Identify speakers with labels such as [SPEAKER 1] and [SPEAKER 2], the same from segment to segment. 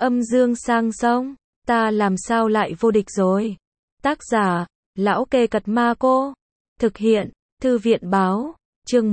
[SPEAKER 1] Âm dương sang sông, ta làm sao lại vô địch rồi. Tác giả, Lão Kê Cật Ma Cô. Thực hiện, Thư viện Báo. Chương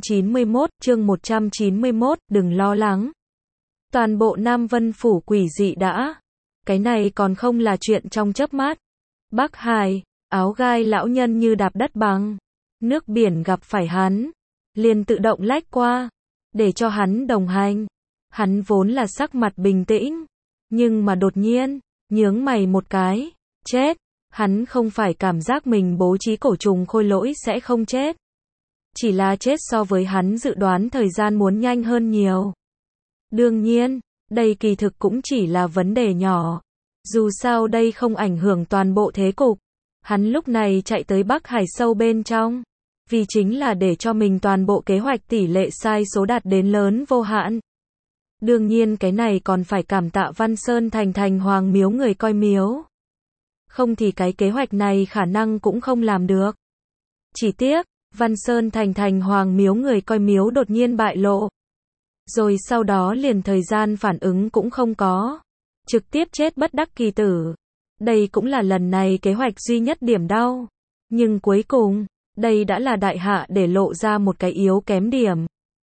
[SPEAKER 1] 191, đừng lo lắng. Toàn bộ Nam Vân Phủ quỷ dị đã. Cái này còn không là chuyện trong chớp mắt. Bắc Hải, áo gai lão nhân như đạp đất bằng. Nước biển gặp phải hắn, liền tự động lách qua, để cho hắn đồng hành. Hắn vốn là sắc mặt bình tĩnh, nhưng mà đột nhiên, nhướng mày một cái, chết. Hắn không phải cảm giác mình bố trí cổ trùng khôi lỗi sẽ không chết. Chỉ là chết so với hắn dự đoán thời gian muốn nhanh hơn nhiều. Đương nhiên, đây kỳ thực cũng chỉ là vấn đề nhỏ. Dù sao đây không ảnh hưởng toàn bộ thế cục. Hắn lúc này chạy tới Bắc Hải sâu bên trong, vì chính là để cho mình toàn bộ kế hoạch tỷ lệ sai số đạt đến lớn vô hạn. Đương nhiên cái này còn phải cảm tạ Văn Sơn thành hoàng miếu người coi miếu. Không thì cái kế hoạch này khả năng cũng không làm được. Chỉ tiếc, Văn Sơn thành hoàng miếu người coi miếu đột nhiên bại lộ. Rồi sau đó liền thời gian phản ứng cũng không có. Trực tiếp chết bất đắc kỳ tử. Đây cũng là lần này kế hoạch duy nhất điểm đau. Nhưng cuối cùng, đây đã là đại hạ để lộ ra một cái yếu kém điểm.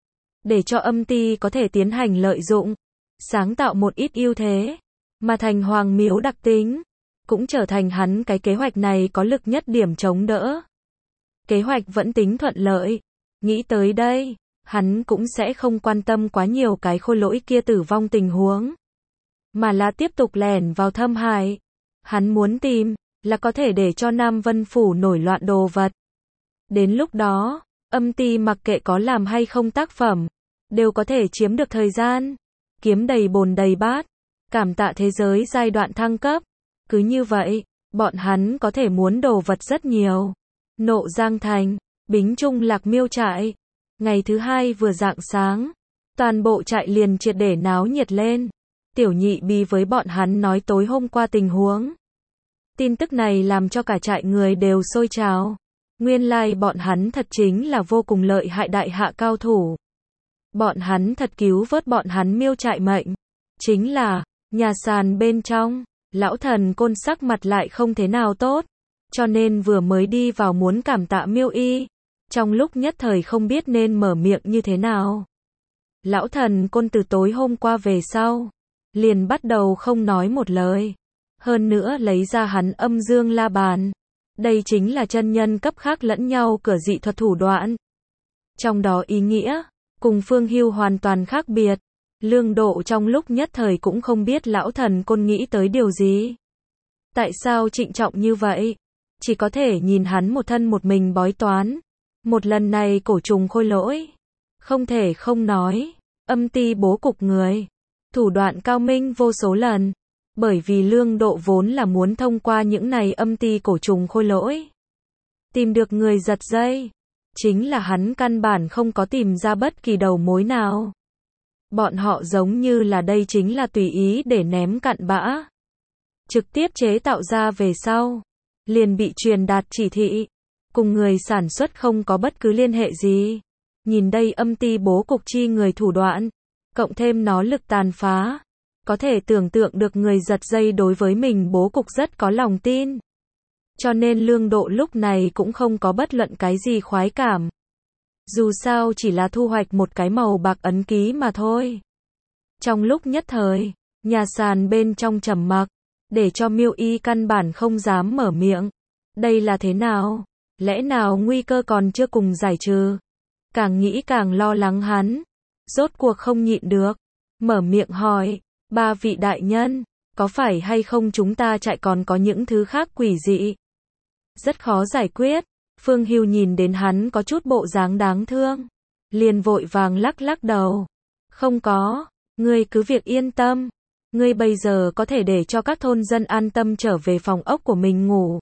[SPEAKER 1] Để cho âm ty có thể tiến hành lợi dụng, sáng tạo một ít ưu thế. Mà thành hoàng miếu đặc tính, cũng trở thành hắn cái kế hoạch này có lực nhất điểm chống đỡ. Kế hoạch vẫn tính thuận lợi. Nghĩ tới đây, hắn cũng sẽ không quan tâm quá nhiều cái khôi lỗi kia tử vong tình huống. Mà là tiếp tục lẻn vào thâm hải. Hắn muốn tìm, là có thể để cho Nam Vân Phủ nổi loạn đồ vật. Đến lúc đó, âm ty mặc kệ có làm hay không tác phẩm, đều có thể chiếm được thời gian. Kiếm đầy bồn đầy bát. Cảm tạ thế giới giai đoạn thăng cấp. Cứ như vậy, bọn hắn có thể muốn đồ vật rất nhiều. Nộ Giang Thành, Bính Trung Lạc Miêu trại. Ngày thứ hai vừa rạng sáng, toàn bộ trại liền triệt để náo nhiệt lên. Tiểu Nhị Bì với bọn hắn nói tối hôm qua tình huống. Tin tức này làm cho cả trại người đều sôi trào. Nguyên lai bọn hắn thật chính là vô cùng lợi hại đại hạ cao thủ. Bọn hắn thật cứu vớt bọn hắn miêu trại mệnh. Chính là, nhà sàn bên trong, lão thần côn sắc mặt lại không thế nào tốt. Cho nên vừa mới đi vào muốn cảm tạ miêu y. Trong lúc nhất thời không biết nên mở miệng như thế nào. Lão thần côn từ tối hôm qua về sau, liền bắt đầu không nói một lời. Hơn nữa lấy ra hắn âm dương la bàn. Đây chính là chân nhân cấp khác lẫn nhau cửa dị thuật thủ đoạn. Trong đó ý nghĩa, cùng Phương Hưu hoàn toàn khác biệt. Lương Độ trong lúc nhất thời cũng không biết lão thần côn nghĩ tới điều gì. Tại sao trịnh trọng như vậy? Chỉ có thể nhìn hắn một thân một mình bói toán. Một lần này cổ trùng khôi lỗi. Không thể không nói, âm ty bố cục người. Thủ đoạn cao minh vô số lần. Bởi vì Lương Độ vốn là muốn thông qua những này âm ty cổ trùng khôi lỗi. Tìm được người giật dây. Chính là hắn căn bản không có tìm ra bất kỳ đầu mối nào. Bọn họ giống như là đây chính là tùy ý để ném cặn bã. Trực tiếp chế tạo ra về sau. Liền bị truyền đạt chỉ thị. Cùng người sản xuất không có bất cứ liên hệ gì. Nhìn đây âm ty bố cục chi người thủ đoạn. Cộng thêm nó lực tàn phá. Có thể tưởng tượng được người giật dây đối với mình bố cục rất có lòng tin. Cho nên Lương Độ lúc này cũng không có bất luận cái gì khoái cảm. Dù sao chỉ là thu hoạch một cái màu bạc ấn ký mà thôi. Trong lúc nhất thời, nhà sàn bên trong trầm mặc, để cho miêu y căn bản không dám mở miệng. Đây là thế nào? Lẽ nào nguy cơ còn chưa cùng giải trừ? Càng nghĩ càng lo lắng hắn. Rốt cuộc không nhịn được. Mở miệng hỏi, ba vị đại nhân, có phải hay không chúng ta chạy còn có những thứ khác quỷ dị? Rất khó giải quyết. Phương Hưu nhìn đến hắn có chút bộ dáng đáng thương. Liền vội vàng lắc đầu. Không có, ngươi cứ việc yên tâm. Ngươi bây giờ có thể để cho các thôn dân an tâm trở về phòng ốc của mình ngủ.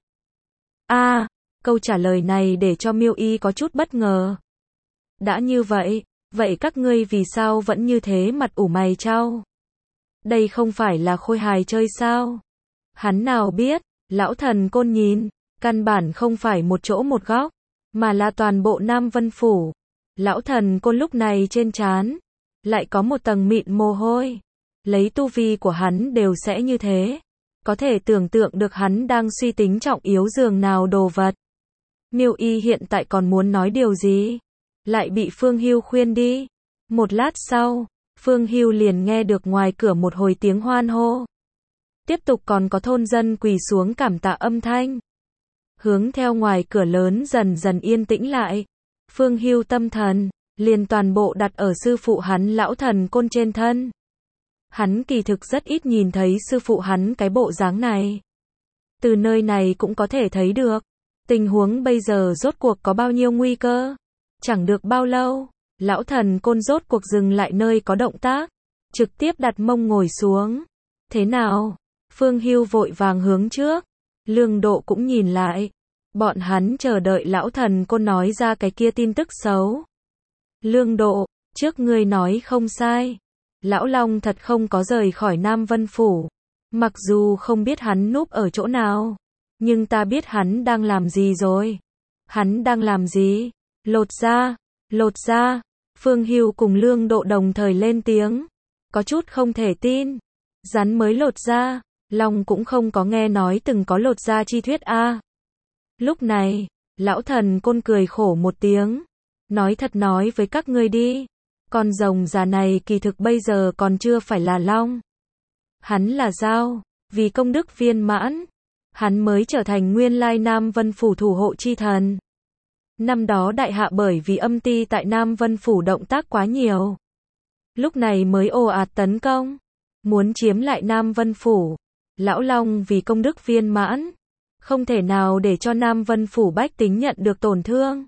[SPEAKER 1] Câu trả lời này để cho miêu y có chút bất ngờ. Đã như vậy, vậy các ngươi vì sao vẫn như thế mặt ủ mày chau? Đây không phải là khôi hài chơi sao? Hắn nào biết, lão thần côn nhìn, căn bản không phải một chỗ một góc, mà là toàn bộ Nam Vân Phủ. Lão thần côn lúc này trên trán lại có một tầng mịn mồ hôi. Lấy tu vi của hắn đều sẽ như thế. Có thể tưởng tượng được hắn đang suy tính trọng yếu giường nào đồ vật. Miêu Y hiện tại còn muốn nói điều gì? Lại bị Phương Hưu khuyên đi. Một lát sau, Phương Hưu liền nghe được ngoài cửa một hồi tiếng hoan hô. Tiếp tục còn có thôn dân quỳ xuống cảm tạ âm thanh. Hướng theo ngoài cửa lớn dần dần yên tĩnh lại. Phương Hưu tâm thần, liền toàn bộ đặt ở sư phụ hắn Lão Thần Côn trên thân. Hắn kỳ thực rất ít nhìn thấy sư phụ hắn cái bộ dáng này. Từ nơi này cũng có thể thấy được. Tình huống bây giờ rốt cuộc có bao nhiêu nguy cơ. Chẳng được bao lâu, Lão Thần Côn rốt cuộc dừng lại nơi có động tác. Trực tiếp đặt mông ngồi xuống. Thế nào? Phương Hưu vội vàng hướng trước. Lương Độ cũng nhìn lại. Bọn hắn chờ đợi Lão Thần Côn nói ra cái kia tin tức xấu. Lương Độ, trước ngươi nói không sai. Lão Long thật không có rời khỏi Nam Vân Phủ. Mặc dù không biết hắn núp ở chỗ nào, nhưng ta biết hắn đang làm gì rồi. Hắn đang làm gì? Lột da, lột da. Phương Hưu cùng Lương Độ đồng thời lên tiếng. Có chút không thể tin. Rắn mới lột da, Long cũng không có nghe nói từng có lột da chi thuyết a. Lúc này, Lão Thần Côn cười khổ một tiếng. Nói thật nói với các ngươi đi. Con rồng già này kỳ thực bây giờ còn chưa phải là long. Hắn là dao, vì công đức viên mãn. Hắn mới trở thành nguyên lai Nam Vân Phủ thủ hộ chi thần. Năm đó đại hạ bởi vì âm ti tại Nam Vân Phủ động tác quá nhiều. Lúc này mới ồ ạt tấn công. Muốn chiếm lại Nam Vân Phủ. Lão Long vì công đức viên mãn. Không thể nào để cho Nam Vân Phủ bách tính nhận được tổn thương.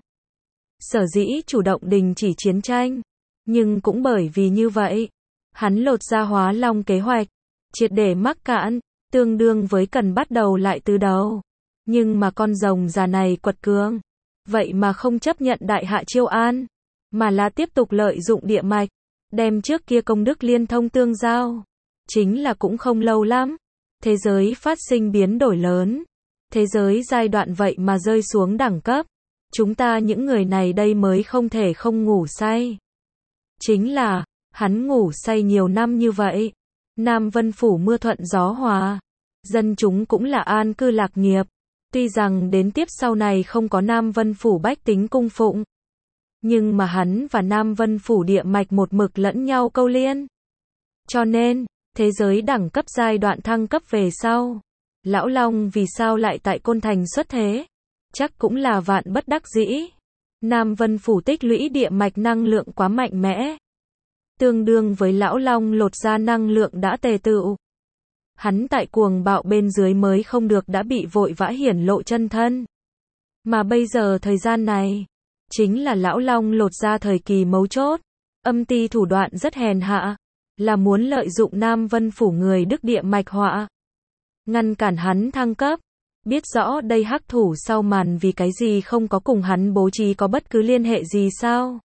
[SPEAKER 1] Sở dĩ chủ động đình chỉ chiến tranh. Nhưng cũng bởi vì như vậy, hắn lột da hóa long kế hoạch, triệt để mắc cạn, tương đương với cần bắt đầu lại từ đầu. Nhưng mà con rồng già này quật cường, vậy mà không chấp nhận đại hạ chiêu an, mà là tiếp tục lợi dụng địa mạch, đem trước kia công đức liên thông tương giao. Chính là cũng không lâu lắm, thế giới phát sinh biến đổi lớn, thế giới giai đoạn vậy mà rơi xuống đẳng cấp. Chúng ta những người này đây mới không thể không ngủ say. Chính là, hắn ngủ say nhiều năm như vậy. Nam Vân Phủ mưa thuận gió hòa. Dân chúng cũng là an cư lạc nghiệp. Tuy rằng đến tiếp sau này không có Nam Vân Phủ bách tính cung phụng. Nhưng mà hắn và Nam Vân Phủ địa mạch một mực lẫn nhau câu liên. Cho nên, thế giới đẳng cấp giai đoạn thăng cấp về sau. Lão Long vì sao lại tại Côn Thành xuất thế? Chắc cũng là vạn bất đắc dĩ. Nam Vân Phủ tích lũy địa mạch năng lượng quá mạnh mẽ. Tương đương với Lão Long lột ra năng lượng đã tề tựu. Hắn tại cuồng bạo bên dưới mới không được đã bị vội vã hiển lộ chân thân. Mà bây giờ thời gian này, chính là Lão Long lột ra thời kỳ mấu chốt. Âm ti thủ đoạn rất hèn hạ, là muốn lợi dụng Nam Vân Phủ người Đức địa mạch họa. Ngăn cản hắn thăng cấp. Biết rõ đây hắc thủ sau màn vì cái gì không có cùng hắn bố trí có bất cứ liên hệ gì sao?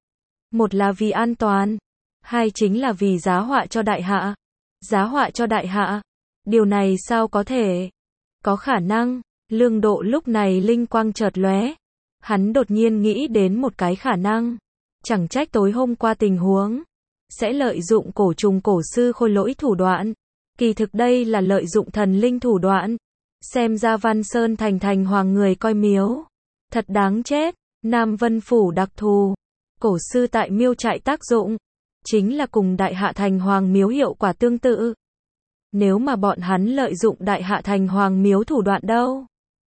[SPEAKER 1] Một là vì an toàn, hai chính là vì giá họa cho đại hạ. Giá họa cho đại hạ? Điều này sao có thể? Có khả năng. Lương Độ lúc này linh quang chợt lóe. Hắn đột nhiên nghĩ đến một cái khả năng. Chẳng trách tối hôm qua tình huống sẽ lợi dụng cổ trùng cổ sư khôi lỗi thủ đoạn. Kỳ thực đây là lợi dụng thần linh thủ đoạn. Xem ra Văn Sơn thành hoàng người coi miếu. Thật đáng chết. Nam Vân Phủ đặc thù. Cổ sư tại miêu trại tác dụng. Chính là cùng đại hạ thành hoàng miếu hiệu quả tương tự. Nếu mà bọn hắn lợi dụng đại hạ thành hoàng miếu thủ đoạn đâu?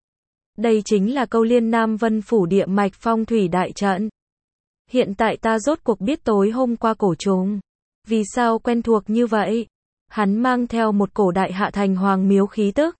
[SPEAKER 1] Đây chính là câu liên Nam Vân Phủ địa mạch phong thủy đại trận. Hiện tại ta rốt cuộc biết tối hôm qua cổ trùng. Vì sao quen thuộc như vậy? Hắn mang theo một cổ đại hạ thành hoàng miếu khí tức.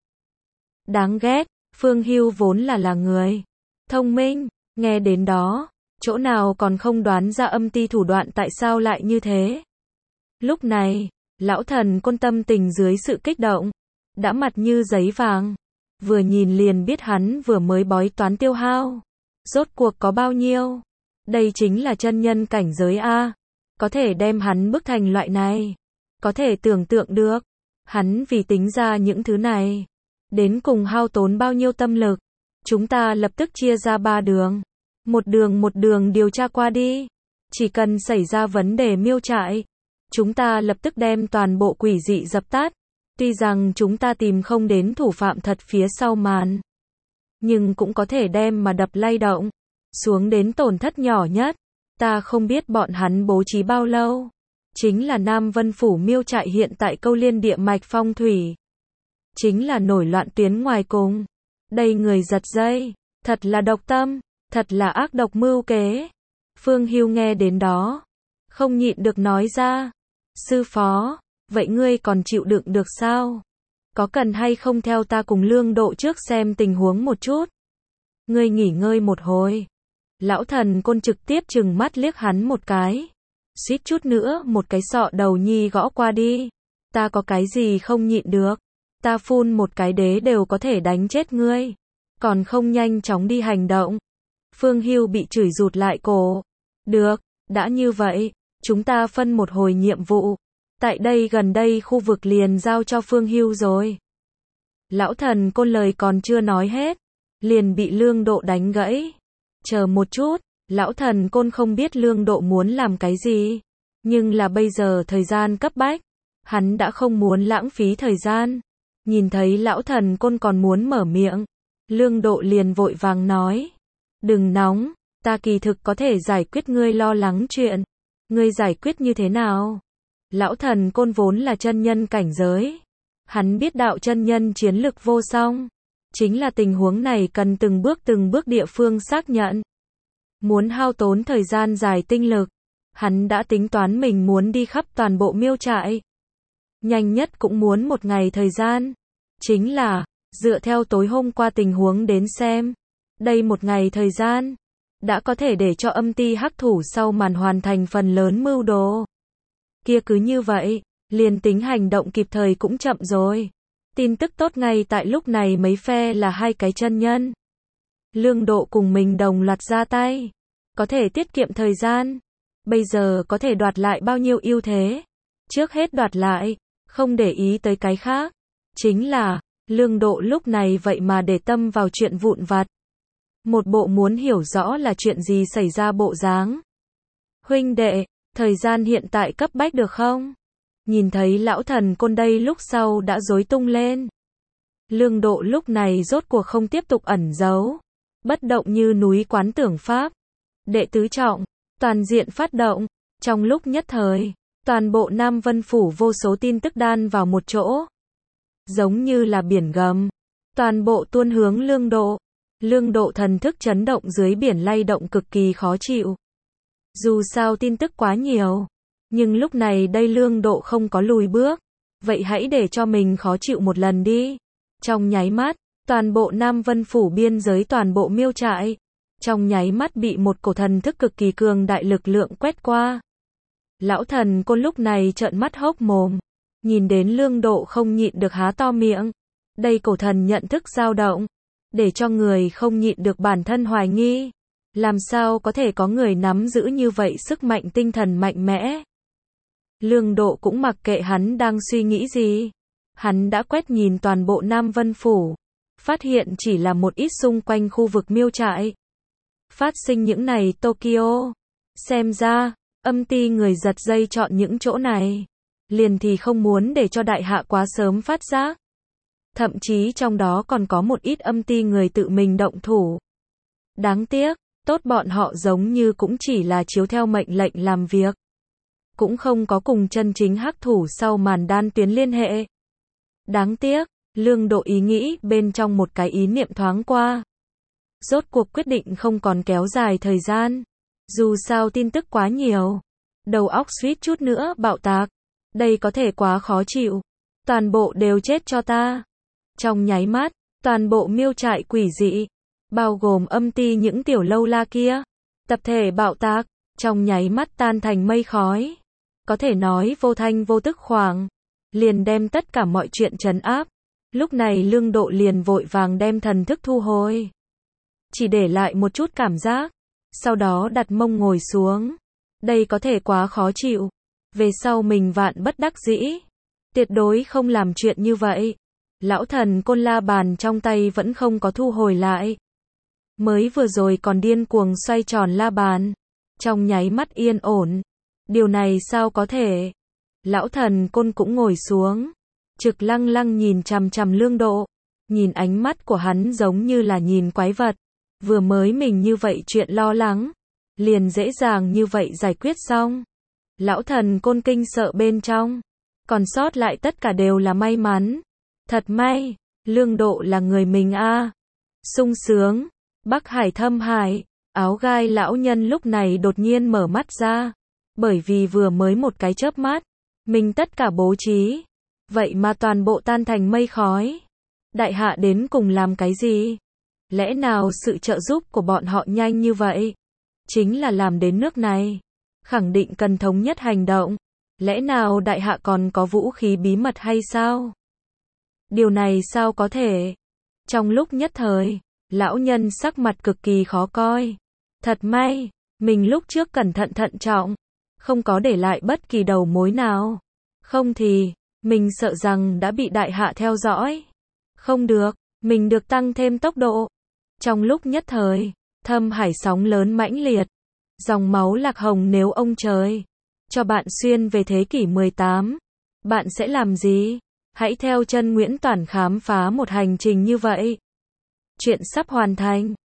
[SPEAKER 1] Đáng ghét, Phương Hưu vốn là người thông minh, nghe đến đó, chỗ nào còn không đoán ra âm ti thủ đoạn tại sao lại như thế. Lúc này, Lão Thần Côn tâm tình dưới sự kích động, đã mặt như giấy vàng, vừa nhìn liền biết hắn vừa mới bói toán tiêu hao. Rốt cuộc có bao nhiêu? Đây chính là chân nhân cảnh giới A, có thể đem hắn bức thành loại này. Có thể tưởng tượng được, hắn vì tính ra những thứ này. Đến cùng hao tốn bao nhiêu tâm lực. Chúng ta lập tức chia ra 3 đường. Một đường điều tra qua đi. Chỉ cần xảy ra vấn đề miêu trại, chúng ta lập tức đem toàn bộ quỷ dị dập tắt. Tuy rằng chúng ta tìm không đến thủ phạm thật phía sau màn, nhưng cũng có thể đem mà đập lay động xuống đến tổn thất nhỏ nhất. Ta không biết bọn hắn bố trí bao lâu. Chính là Nam Vân Phủ miêu trại hiện tại câu liên địa mạch phong thủy. Chính là nổi loạn tuyến ngoài cùng. Đây người giật dây. Thật là độc tâm. Thật là ác độc mưu kế. Phương Hưu nghe đến đó, không nhịn được nói ra. Sư phó, vậy ngươi còn chịu đựng được sao? Có cần hay không theo ta cùng Lương Độ trước xem tình huống một chút? Ngươi nghỉ ngơi một hồi. Lão Thần Côn trực tiếp trừng mắt liếc hắn một cái. Suýt chút nữa một cái sọ đầu nhi gõ qua đi. Ta có cái gì không nhịn được? Ta phun một cái đế đều có thể đánh chết ngươi. Còn không nhanh chóng đi hành động. Phương Hưu bị chửi rụt lại cổ. Được, đã như vậy, chúng ta phân một hồi nhiệm vụ. Tại đây gần đây khu vực liền giao cho Phương Hưu rồi. Lão Thần Côn lời còn chưa nói hết, liền bị Lương Độ đánh gãy. Chờ một chút, Lão Thần Côn không biết Lương Độ muốn làm cái gì, nhưng là bây giờ thời gian cấp bách, hắn đã không muốn lãng phí thời gian. Nhìn thấy Lão Thần Côn còn muốn mở miệng, Lương Độ liền vội vàng nói, đừng nóng, ta kỳ thực có thể giải quyết ngươi lo lắng chuyện. Ngươi giải quyết như thế nào? Lão Thần Côn vốn là chân nhân cảnh giới. Hắn biết đạo chân nhân chiến lực vô song. Chính là tình huống này cần từng bước địa phương xác nhận. Muốn hao tốn thời gian dài tinh lực. Hắn đã tính toán mình muốn đi khắp toàn bộ miêu trại. Nhanh nhất cũng muốn một ngày thời gian. Chính là, dựa theo tối hôm qua tình huống đến xem. Đây một ngày thời gian, đã có thể để cho âm ti hắc thủ sau màn hoàn thành phần lớn mưu đồ. Kia cứ như vậy, liền tính hành động kịp thời cũng chậm rồi. Tin tức tốt ngay tại lúc này mấy phe là hai cái chân nhân. Lương Độ cùng mình đồng loạt ra tay. Có thể tiết kiệm thời gian. Bây giờ có thể đoạt lại bao nhiêu ưu thế. Trước hết đoạt lại, không để ý tới cái khác. Chính là, Lương Độ lúc này vậy mà để tâm vào chuyện vụn vặt. Một bộ muốn hiểu rõ là chuyện gì xảy ra bộ dáng. Huynh đệ, thời gian hiện tại cấp bách được không? Nhìn thấy Lão Thần Côn đây lúc sau đã rối tung lên. Lương Độ lúc này rốt cuộc không tiếp tục ẩn giấu. Bất động như núi quán tưởng pháp. Đệ tứ trọng, toàn diện phát động. Trong lúc nhất thời, toàn bộ Nam Vân Phủ vô số tin tức đan vào một chỗ. Giống như là biển gầm. Toàn bộ tuôn hướng Lương Độ. Lương Độ thần thức chấn động dưới biển lay động cực kỳ khó chịu. Dù sao tin tức quá nhiều. Nhưng lúc này đây Lương Độ không có lùi bước. Vậy hãy để cho mình khó chịu một lần đi. Trong nháy mắt, toàn bộ Nam Vân Phủ biên giới toàn bộ miêu trại. Trong nháy mắt bị một cổ thần thức cực kỳ cường đại lực lượng quét qua. Lão Thần Côn lúc này trợn mắt hốc mồm. Nhìn đến Lương Độ không nhịn được há to miệng. Đây cổ thần nhận thức dao động. Để cho người không nhịn được bản thân hoài nghi. Làm sao có thể có người nắm giữ như vậy sức mạnh tinh thần mạnh mẽ. Lương Độ cũng mặc kệ hắn đang suy nghĩ gì. Hắn đã quét nhìn toàn bộ Nam Vân Phủ. Phát hiện chỉ là một ít xung quanh khu vực miêu trại. Phát sinh những này Tokyo. Xem ra, âm ti người giật dây chọn những chỗ này. Liền thì không muốn để cho đại hạ quá sớm phát giác. Thậm chí trong đó còn có một ít âm ti người tự mình động thủ. Đáng tiếc, tốt bọn họ giống như cũng chỉ là chiếu theo mệnh lệnh làm việc. Cũng không có cùng chân chính hắc thủ sau màn đan tuyến liên hệ. Đáng tiếc, Lương Độ ý nghĩ bên trong một cái ý niệm thoáng qua. Rốt cuộc quyết định không còn kéo dài thời gian. Dù sao tin tức quá nhiều. Đầu óc suýt chút nữa bạo tạc. Đây có thể quá khó chịu. Toàn bộ đều chết cho ta. Trong nháy mắt, toàn bộ miêu trại quỷ dị, bao gồm âm ti những tiểu lâu la kia, tập thể bạo tạc, trong nháy mắt tan thành mây khói. Có thể nói vô thanh vô tức khoảng, liền đem tất cả mọi chuyện trấn áp. Lúc này Lương Độ liền vội vàng đem thần thức thu hồi. Chỉ để lại một chút cảm giác, sau đó đặt mông ngồi xuống. Đây có thể quá khó chịu. Về sau mình vạn bất đắc dĩ. Tuyệt đối không làm chuyện như vậy. Lão Thần Côn la bàn trong tay vẫn không có thu hồi lại. Mới vừa rồi còn điên cuồng xoay tròn la bàn. Trong nháy mắt yên ổn. Điều này sao có thể? Lão thần côn cũng ngồi xuống. Trực Lăng Lăng nhìn chằm chằm Lương Độ. Nhìn ánh mắt của hắn giống như là nhìn quái vật. Vừa mới mình như vậy chuyện lo lắng. Liền dễ dàng như vậy giải quyết xong. Lão thần côn kinh sợ bên trong. Còn sót lại tất cả đều là may mắn. Thật may, Lương Độ là người mình a. Sung sướng. Bắc Hải Thâm Hải. Áo gai lão nhân lúc này đột nhiên mở mắt ra. Bởi vì vừa mới một cái chớp mắt. Mình tất cả bố trí. Vậy mà toàn bộ tan thành mây khói. Đại hạ đến cùng làm cái gì? Lẽ nào sự trợ giúp của bọn họ nhanh như vậy? Chính là làm đến nước này. Khẳng định cần thống nhất hành động. Lẽ nào đại hạ còn có vũ khí bí mật hay sao? Điều này sao có thể? Trong lúc nhất thời, lão nhân sắc mặt cực kỳ khó coi. Thật may, mình lúc trước cẩn thận thận trọng, không có để lại bất kỳ đầu mối nào. Không thì, mình sợ rằng đã bị đại hạ theo dõi. Không được, mình được tăng thêm tốc độ. Trong lúc nhất thời, Thâm Hải sóng lớn mãnh liệt. Dòng máu lạc hồng nếu ông trời cho bạn xuyên về thế kỷ 18, bạn sẽ làm gì? Hãy theo chân Nguyễn Toản khám phá một hành trình như vậy. Chuyện sắp hoàn thành.